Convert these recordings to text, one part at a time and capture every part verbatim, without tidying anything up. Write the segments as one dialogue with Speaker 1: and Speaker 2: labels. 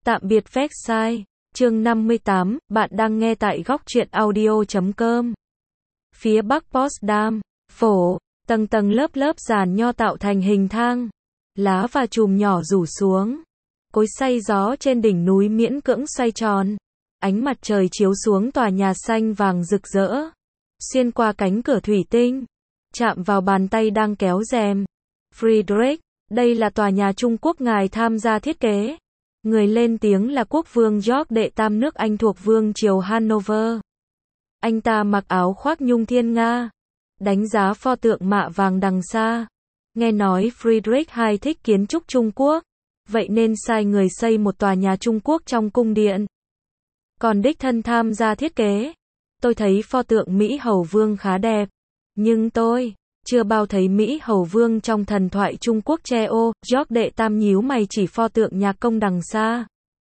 Speaker 1: Tạm biệt Vexai, chương năm mươi tám, bạn đang nghe tại góc truyện audio chấm com. Phía bắc Potsdam, phổ, tầng tầng lớp lớp giàn nho tạo thành hình thang, lá và chùm nhỏ rủ xuống. Cối xay gió trên đỉnh núi miễn cưỡng xoay tròn. Ánh mặt trời chiếu xuống tòa nhà xanh vàng rực rỡ, xuyên qua cánh cửa thủy tinh, chạm vào bàn tay đang kéo rèm. Friedrich, đây là tòa nhà Trung Quốc ngài tham gia thiết kế. Người lên tiếng là quốc vương George đệ tam nước Anh thuộc vương triều Hanover. Anh ta mặc áo khoác nhung thiên nga, đánh giá pho tượng mạ vàng đằng xa. Nghe nói Friedrich hai thích kiến trúc Trung Quốc, vậy nên sai người xây một tòa nhà Trung Quốc trong cung điện. Còn đích thân tham gia thiết kế. Tôi thấy pho tượng Mỹ Hầu Vương khá đẹp, nhưng tôi chưa bao thấy Mỹ Hầu Vương trong thần thoại Trung Quốc che ô. George đệ tam nhíu mày chỉ pho tượng nhạc công đằng xa.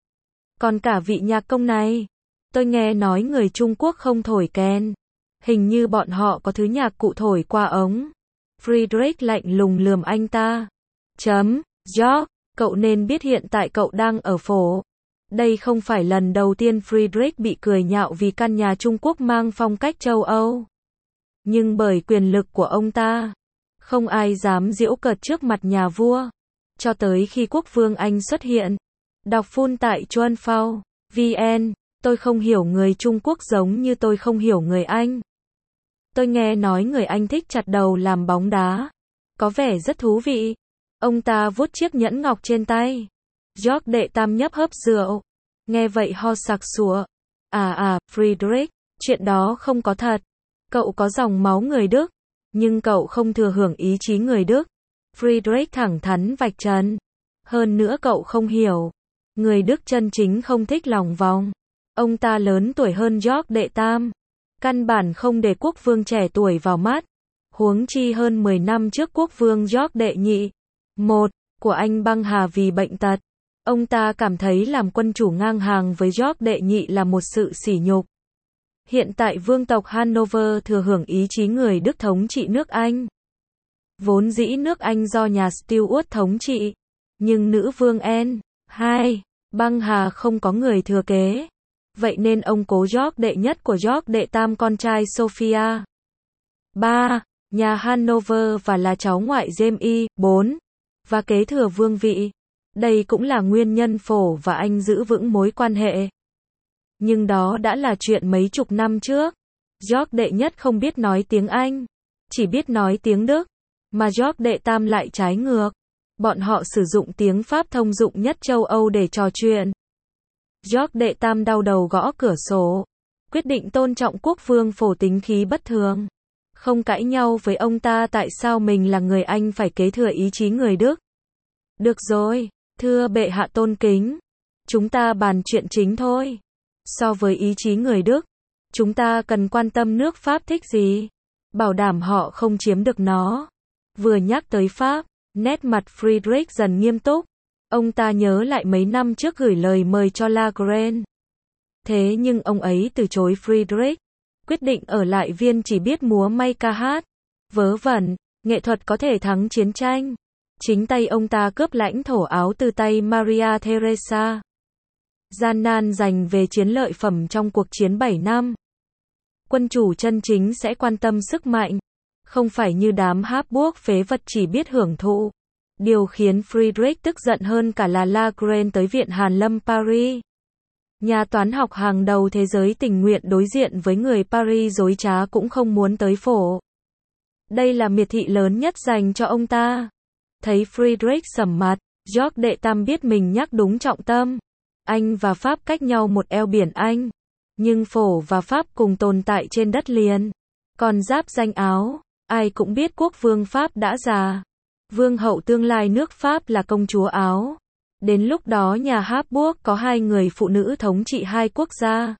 Speaker 1: Còn cả vị nhạc công này, tôi nghe nói người Trung Quốc không thổi kèn, hình như bọn họ có thứ nhạc cụ thổi qua ống. Friedrich lạnh lùng lườm anh ta. Chấm, George, cậu nên biết hiện tại cậu đang ở phổ. Đây không phải lần đầu tiên Friedrich bị cười nhạo vì căn nhà Trung Quốc mang phong cách châu Âu. Nhưng bởi quyền lực của ông ta, không ai dám giễu cợt trước mặt nhà vua. Cho tới khi quốc vương Anh xuất hiện. Đọc full tại Chuanphao, vn, tôi không hiểu người Trung Quốc giống như tôi không hiểu người Anh. Tôi nghe nói người Anh thích chặt đầu làm bóng đá. Có vẻ rất thú vị. Ông ta vuốt chiếc nhẫn ngọc trên tay. George đệ tam nhấp hớp rượu. Nghe vậy ho sặc sụa. À à, Friedrich, chuyện đó không có thật. Cậu có dòng máu người Đức, nhưng cậu không thừa hưởng ý chí người Đức. Friedrich thẳng thắn vạch trần. Hơn nữa cậu không hiểu. Người Đức chân chính không thích lòng vòng. Ông ta lớn tuổi hơn George đệ tam. Căn bản không để quốc vương trẻ tuổi vào mắt. Huống chi hơn mười năm trước quốc vương George đệ nhị. Một, của Anh băng hà vì bệnh tật. Ông ta cảm thấy làm quân chủ ngang hàng với George đệ nhị là một sự sỉ nhục. Hiện tại vương tộc Hanover thừa hưởng ý chí người Đức thống trị nước Anh. Vốn dĩ nước Anh do nhà Stuart thống trị, nhưng nữ vương Anne hai băng hà không có người thừa kế. Vậy nên ông cố George đệ nhất của George đệ tam con trai Sophia ba nhà Hanover và là cháu ngoại James I bốn và kế thừa vương vị. Đây cũng là nguyên nhân phổ và Anh giữ vững mối quan hệ. Nhưng đó đã là chuyện mấy chục năm trước. George đệ nhất không biết nói tiếng Anh, chỉ biết nói tiếng Đức, mà George đệ tam lại trái ngược. Bọn họ sử dụng tiếng Pháp thông dụng nhất châu Âu để trò chuyện. George đệ tam đau đầu gõ cửa sổ, quyết định tôn trọng quốc vương phổ tính khí bất thường. Không cãi nhau với ông ta tại sao mình là người Anh phải kế thừa ý chí người Đức. Được rồi, thưa bệ hạ tôn kính, chúng ta bàn chuyện chính thôi. So với ý chí người Đức, chúng ta cần quan tâm nước Pháp thích gì, bảo đảm họ không chiếm được nó. Vừa nhắc tới Pháp, nét mặt Friedrich dần nghiêm túc. Ông ta nhớ lại mấy năm trước gửi lời mời cho La Grange. Thế nhưng ông ấy từ chối Friedrich, quyết định ở lại Viên chỉ biết múa may ca hát. Vớ vẩn, nghệ thuật có thể thắng chiến tranh. Chính tay ông ta cướp lãnh thổ Áo từ tay Maria Theresa. Gian nan giành về chiến lợi phẩm trong cuộc chiến bảy năm. Quân chủ chân chính sẽ quan tâm sức mạnh, không phải như đám Habsburg phế vật chỉ biết hưởng thụ. Điều khiến Friedrich tức giận hơn cả là La Grange tới Viện Hàn Lâm Paris. Nhà toán học hàng đầu thế giới tình nguyện đối diện với người Paris dối trá cũng không muốn tới phổ. Đây là miệt thị lớn nhất dành cho ông ta. Thấy Friedrich sầm mặt, George đệ tam biết mình nhắc đúng trọng tâm. Anh và Pháp cách nhau một eo biển Anh, nhưng phổ và Pháp cùng tồn tại trên đất liền. Còn giáp danh Áo, ai cũng biết quốc vương Pháp đã già. Vương hậu tương lai nước Pháp là công chúa Áo. Đến lúc đó nhà Habsburg có hai người phụ nữ thống trị hai quốc gia.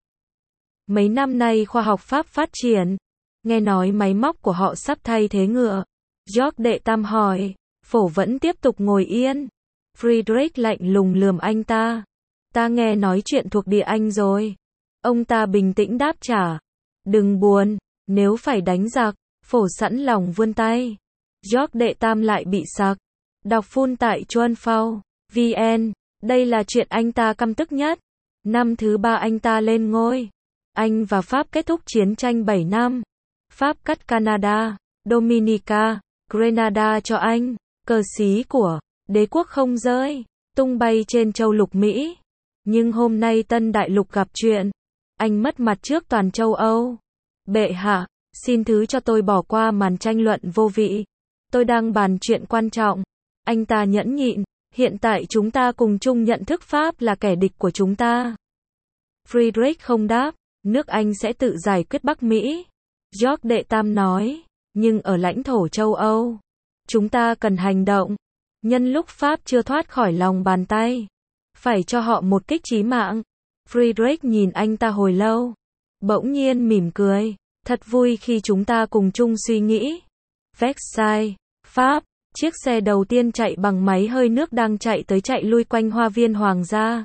Speaker 1: Mấy năm nay khoa học Pháp phát triển, nghe nói máy móc của họ sắp thay thế ngựa. George đệ tam hỏi, phổ vẫn tiếp tục ngồi yên. Friedrich lạnh lùng lườm anh ta. Ta nghe nói chuyện thuộc địa Anh rồi. Ông ta bình tĩnh đáp trả. Đừng buồn, nếu phải đánh giặc, phổ sẵn lòng vươn tay. George đệ tam lại bị sặc. Đọc full tại Chuanphao, vn. Đây là chuyện anh ta căm tức nhất. Năm thứ ba anh ta lên ngôi. Anh và Pháp kết thúc chiến tranh bảy năm. Pháp cắt Canada, Dominica, Grenada cho anh. Cờ xí của đế quốc không rơi, tung bay trên châu lục Mỹ. Nhưng hôm nay Tân Đại Lục gặp chuyện. Anh mất mặt trước toàn châu Âu. Bệ hạ, xin thứ cho tôi bỏ qua màn tranh luận vô vị. Tôi đang bàn chuyện quan trọng. Anh ta nhẫn nhịn. Hiện tại chúng ta cùng chung nhận thức Pháp là kẻ địch của chúng ta. Friedrich không đáp. Nước Anh sẽ tự giải quyết Bắc Mỹ. George đệ tam nói. Nhưng ở lãnh thổ châu Âu, chúng ta cần hành động. Nhân lúc Pháp chưa thoát khỏi lòng bàn tay, phải cho họ một kích chí mạng. Friedrich nhìn anh ta hồi lâu. Bỗng nhiên mỉm cười. Thật vui khi chúng ta cùng chung suy nghĩ. Versailles, Pháp. Chiếc xe đầu tiên chạy bằng máy hơi nước đang chạy tới chạy lui quanh hoa viên hoàng gia.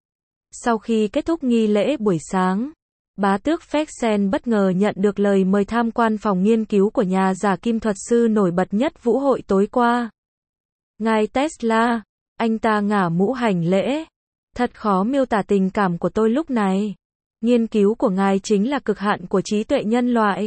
Speaker 1: Sau khi kết thúc nghi lễ buổi sáng, bá tước Fersen bất ngờ nhận được lời mời tham quan phòng nghiên cứu của nhà giả kim thuật sư nổi bật nhất vũ hội tối qua. Ngài Tesla, anh ta ngả mũ hành lễ. Thật khó miêu tả tình cảm của tôi lúc này. Nghiên cứu của ngài chính là cực hạn của trí tuệ nhân loại.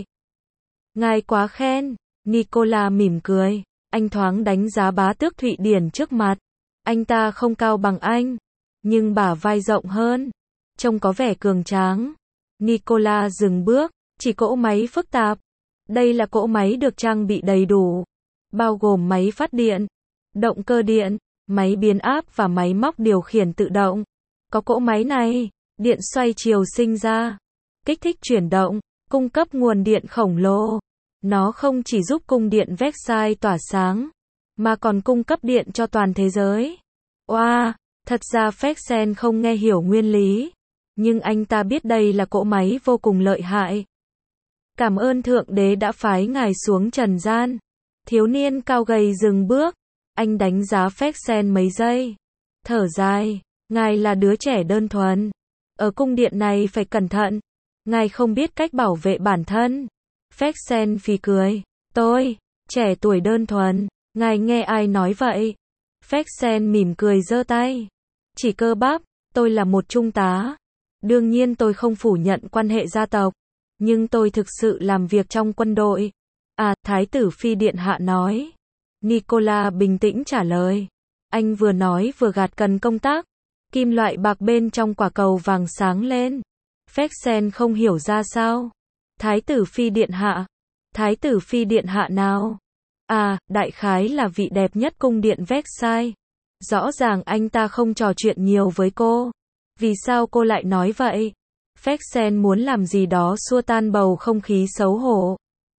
Speaker 1: Ngài quá khen. Nicola mỉm cười. Anh thoáng đánh giá bá tước Thụy Điển trước mặt. Anh ta không cao bằng anh, nhưng bả vai rộng hơn, trông có vẻ cường tráng. Nicola dừng bước, chỉ cỗ máy phức tạp. Đây là cỗ máy được trang bị đầy đủ, bao gồm máy phát điện, động cơ điện, máy biến áp và máy móc điều khiển tự động. Có cỗ máy này, điện xoay chiều sinh ra, kích thích chuyển động, cung cấp nguồn điện khổng lồ. Nó không chỉ giúp cung điện Versailles tỏa sáng, mà còn cung cấp điện cho toàn thế giới. Oa, wow, thật ra Fersen không nghe hiểu nguyên lý, nhưng anh ta biết đây là cỗ máy vô cùng lợi hại. Cảm ơn Thượng Đế đã phái ngài xuống trần gian. Thiếu niên cao gầy dừng bước, anh đánh giá Fersen mấy giây, thở dài, ngài là đứa trẻ đơn thuần. Ở cung điện này phải cẩn thận, ngài không biết cách bảo vệ bản thân. Fersen phì cười, tôi, trẻ tuổi đơn thuần, ngài nghe ai nói vậy? Fersen mỉm cười giơ tay, chỉ cơ bắp, tôi là một trung tá. Đương nhiên tôi không phủ nhận quan hệ gia tộc, nhưng tôi thực sự làm việc trong quân đội. À, Thái tử Phi điện hạ nói. Nicola bình tĩnh trả lời. Anh vừa nói vừa gạt cần công tác. Kim loại bạc bên trong quả cầu vàng sáng lên. Fersen không hiểu ra sao. Thái tử Phi điện hạ. Thái tử Phi điện hạ nào? À, đại khái là vị đẹp nhất cung điện Versailles. Rõ ràng anh ta không trò chuyện nhiều với cô. Vì sao cô lại nói vậy? Fersen muốn làm gì đó xua tan bầu không khí xấu hổ.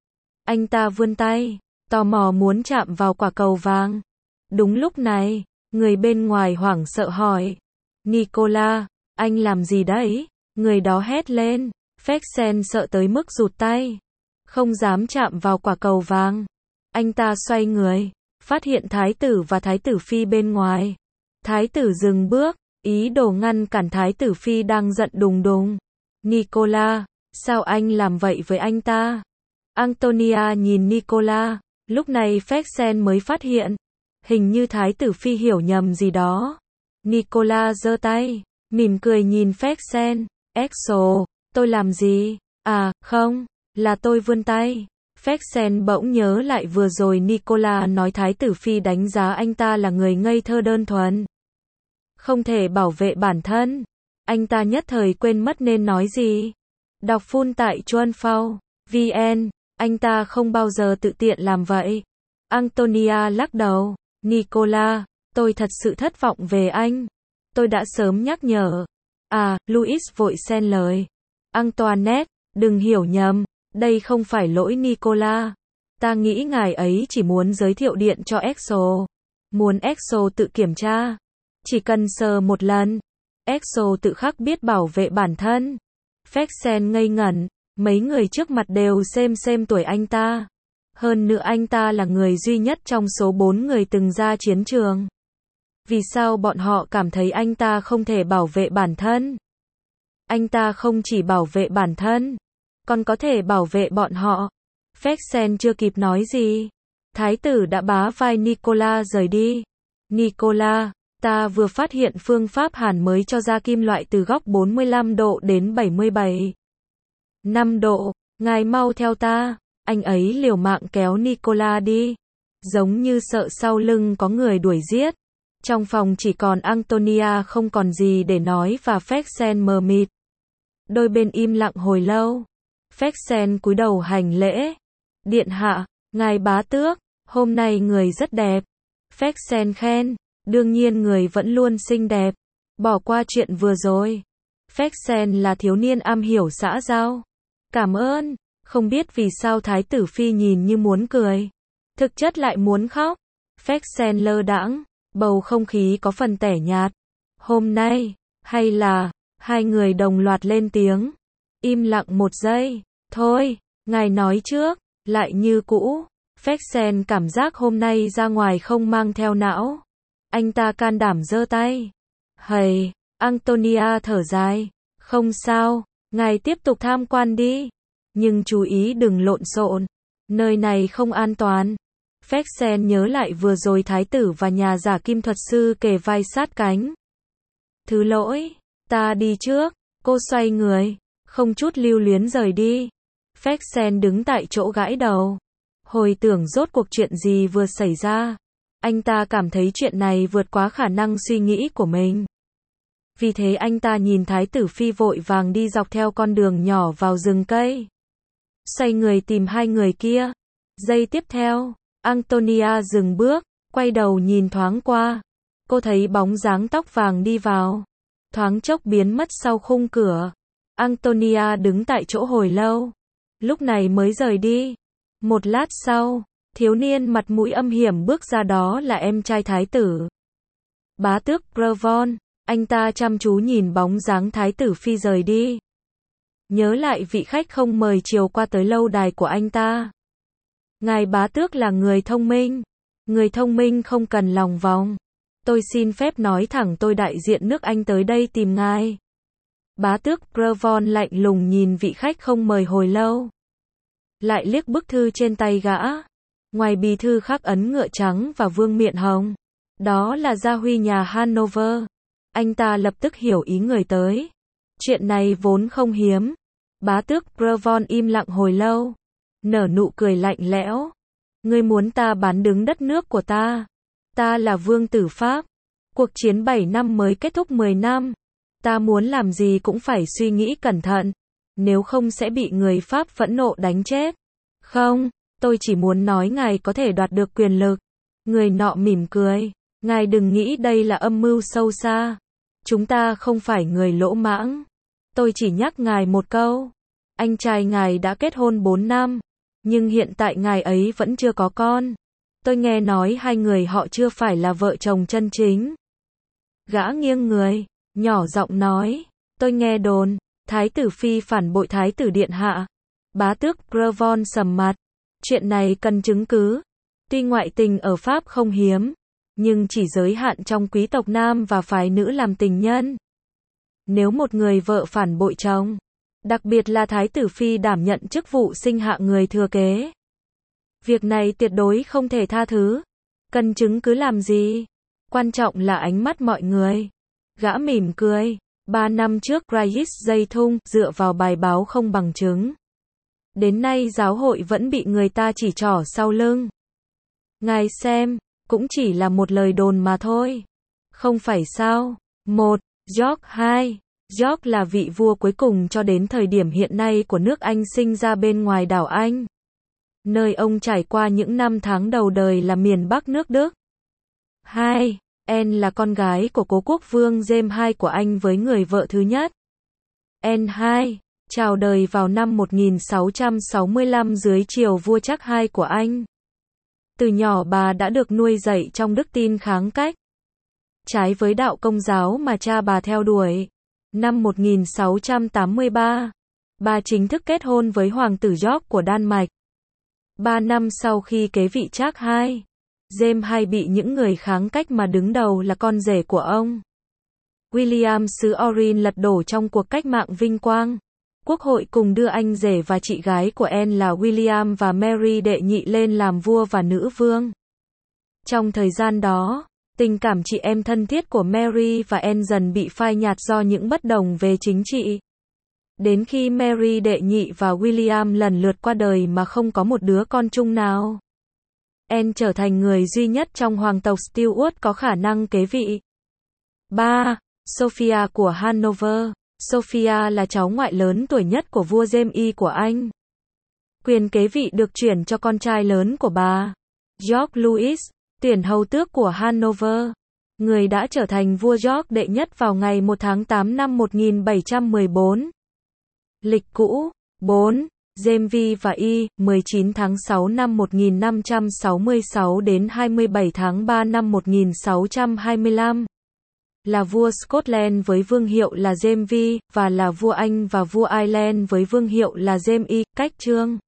Speaker 1: Anh ta vươn tay, tò mò muốn chạm vào quả cầu vàng. Đúng lúc này, người bên ngoài hoảng sợ hỏi. Nicola, anh làm gì đấy? Người đó hét lên. Fersen sợ tới mức rụt tay, không dám chạm vào quả cầu vàng. Anh ta xoay người, phát hiện thái tử và thái tử phi bên ngoài. Thái tử dừng bước, ý đồ ngăn cản thái tử phi đang giận đùng đùng. Nicola, sao anh làm vậy với anh ta? Antonia nhìn Nicola, lúc này Fersen mới phát hiện, hình như thái tử phi hiểu nhầm gì đó. Nicola giơ tay, mỉm cười nhìn Fersen. Exo, tôi làm gì? À, không, là tôi vươn tay. Fersen bỗng nhớ lại vừa rồi Nicola nói thái tử phi đánh giá anh ta là người ngây thơ đơn thuần, không thể bảo vệ bản thân. Anh ta nhất thời quên mất nên nói gì. Đọc full tại chuan phao chấm vn, anh ta không bao giờ tự tiện làm vậy. Antonia lắc đầu. Nicola, tôi thật sự thất vọng về anh. Tôi đã sớm nhắc nhở. À, Louis vội xen lời. Antoinette, đừng hiểu nhầm, đây không phải lỗi Nicola. Ta nghĩ ngài ấy chỉ muốn giới thiệu điện cho Exo. Muốn Exo tự kiểm tra. Chỉ cần sờ một lần, Exo tự khắc biết bảo vệ bản thân. Fersen ngây ngẩn, mấy người trước mặt đều xem xem tuổi anh ta. Hơn nữa anh ta là người duy nhất trong số bốn người từng ra chiến trường. Vì sao bọn họ cảm thấy anh ta không thể bảo vệ bản thân? Anh ta không chỉ bảo vệ bản thân, còn có thể bảo vệ bọn họ. Fersen chưa kịp nói gì, thái tử đã bá vai Nicola rời đi. Nicola, ta vừa phát hiện phương pháp hàn mới cho ra kim loại từ góc bốn mươi lăm độ đến bảy mươi bảy năm độ. Ngài mau theo ta. Anh ấy liều mạng kéo Nicola đi, giống như sợ sau lưng có người đuổi giết. Trong phòng chỉ còn Antonia không còn gì để nói và Fexen mờ mịt. Đôi bên im lặng hồi lâu. Fexen cúi đầu hành lễ. Điện hạ, ngài bá tước, hôm nay người rất đẹp. Fexen khen, đương nhiên người vẫn luôn xinh đẹp. Bỏ qua chuyện vừa rồi. Fexen là thiếu niên am hiểu xã giao. Cảm ơn. Không biết vì sao Thái tử Phi nhìn như muốn cười, thực chất lại muốn khóc. Fexen lơ đãng, bầu không khí có phần tẻ nhạt. Hôm nay, hay là, hai người đồng loạt lên tiếng. Im lặng một giây. Thôi, ngài nói trước. Lại như cũ. Fexen cảm giác hôm nay ra ngoài không mang theo não. Anh ta can đảm giơ tay. Hầy, Antonia thở dài. Không sao, ngài tiếp tục tham quan đi. Nhưng chú ý đừng lộn xộn. Nơi này không an toàn. Fexen nhớ lại vừa rồi thái tử và nhà giả kim thuật sư kề vai sát cánh. Thứ lỗi, ta đi trước. Cô xoay người, không chút lưu luyến rời đi. Fexen đứng tại chỗ gãi đầu. Hồi tưởng rốt cuộc chuyện gì vừa xảy ra. Anh ta cảm thấy chuyện này vượt quá khả năng suy nghĩ của mình. Vì thế anh ta nhìn Thái tử Phi vội vàng đi dọc theo con đường nhỏ vào rừng cây. Xoay người tìm hai người kia. Giây tiếp theo, Antonia dừng bước, quay đầu nhìn thoáng qua. Cô thấy bóng dáng tóc vàng đi vào. Thoáng chốc biến mất sau khung cửa. Antonia đứng tại chỗ hồi lâu. Lúc này mới rời đi. Một lát sau, thiếu niên mặt mũi âm hiểm bước ra, đó là em trai thái tử. Bá tước Brevon. Anh ta chăm chú nhìn bóng dáng Thái tử Phi rời đi. Nhớ lại vị khách không mời chiều qua tới lâu đài của anh ta. Ngài bá tước là người thông minh. Người thông minh không cần lòng vòng. Tôi xin phép nói thẳng, tôi đại diện nước Anh tới đây tìm ngài. Bá tước Brevon lạnh lùng nhìn vị khách không mời hồi lâu. Lại liếc bức thư trên tay gã. Ngoài bì thư khắc ấn ngựa trắng và vương miện hồng. Đó là gia huy nhà Hanover. Anh ta lập tức hiểu ý người tới. Chuyện này vốn không hiếm. Bá tước Brevon im lặng hồi lâu. Nở nụ cười lạnh lẽo. Ngươi muốn ta bán đứng đất nước của ta. Ta là vương tử Pháp. Cuộc chiến bảy năm mới kết thúc mười năm. Ta muốn làm gì cũng phải suy nghĩ cẩn thận. Nếu không sẽ bị người Pháp phẫn nộ đánh chết. Không, tôi chỉ muốn nói ngài có thể đoạt được quyền lực. Người nọ mỉm cười. Ngài đừng nghĩ đây là âm mưu sâu xa. Chúng ta không phải người lỗ mãng. Tôi chỉ nhắc ngài một câu. Anh trai ngài đã kết hôn bốn năm. Nhưng hiện tại ngài ấy vẫn chưa có con. Tôi nghe nói hai người họ chưa phải là vợ chồng chân chính. Gã nghiêng người, nhỏ giọng nói. Tôi nghe đồn, Thái tử Phi phản bội Thái tử Điện Hạ. Bá tước Brevon sầm mặt. Chuyện này cần chứng cứ. Tuy ngoại tình ở Pháp không hiếm, nhưng chỉ giới hạn trong quý tộc nam và phái nữ làm tình nhân. Nếu một người vợ phản bội chồng, đặc biệt là Thái tử Phi đảm nhận chức vụ sinh hạ người thừa kế, việc này tuyệt đối không thể tha thứ. Cần chứng cứ làm gì? Quan trọng là ánh mắt mọi người. Gã mỉm cười. Ba năm trước Rais dây thung, dựa vào bài báo không bằng chứng. Đến nay giáo hội vẫn bị người ta chỉ trỏ sau lưng. Ngài xem, cũng chỉ là một lời đồn mà thôi. Không phải sao? Một. George hai. George là vị vua cuối cùng cho đến thời điểm hiện nay của nước Anh sinh ra bên ngoài đảo Anh. Nơi ông trải qua những năm tháng đầu đời là miền Bắc nước Đức. Hai. Anne là con gái của cố quốc vương James hai của Anh với người vợ thứ nhất. Anne hai. Chào đời vào năm một nghìn sáu trăm sáu mươi lăm dưới triều vua Charles đệ nhị của Anh. Từ nhỏ bà đã được nuôi dạy trong đức tin kháng cách. Trái với đạo Công giáo mà cha bà theo đuổi. Năm một nghìn sáu trăm tám mươi ba, bà chính thức kết hôn với hoàng tử George của Đan Mạch. Ba năm sau khi kế vị Charles đệ nhị, James đệ nhị bị những người kháng cách mà đứng đầu là con rể của ông, William xứ Orange lật đổ trong cuộc cách mạng vinh quang. Quốc hội cùng đưa anh rể và chị gái của Anne là William và Mary đệ nhị lên làm vua và nữ vương. Trong thời gian đó, Tình cảm chị em thân thiết của Mary và Anne dần bị phai nhạt do những bất đồng về chính trị. Đến khi Mary đệ nhị và William lần lượt qua đời mà không có một đứa con chung nào. Anne trở thành người duy nhất trong hoàng tộc Stuart có khả năng kế vị. ba. Sophia của Hanover. Sophia là cháu ngoại lớn tuổi nhất của vua James I của Anh. Quyền kế vị được chuyển cho con trai lớn của bà, George Louis, tiền hầu tước của Hanover, người đã trở thành vua George đệ nhất vào ngày một tháng tám năm một nghìn bảy trăm mười bốn. Lịch cũ. bốn. James V và I, mười chín tháng sáu năm một nghìn năm trăm sáu mươi sáu đến hai mươi bảy tháng ba năm một nghìn sáu trăm hai mươi lăm. Là vua Scotland với vương hiệu là James V, và là vua Anh và vua Ireland với vương hiệu là James I. Cách chương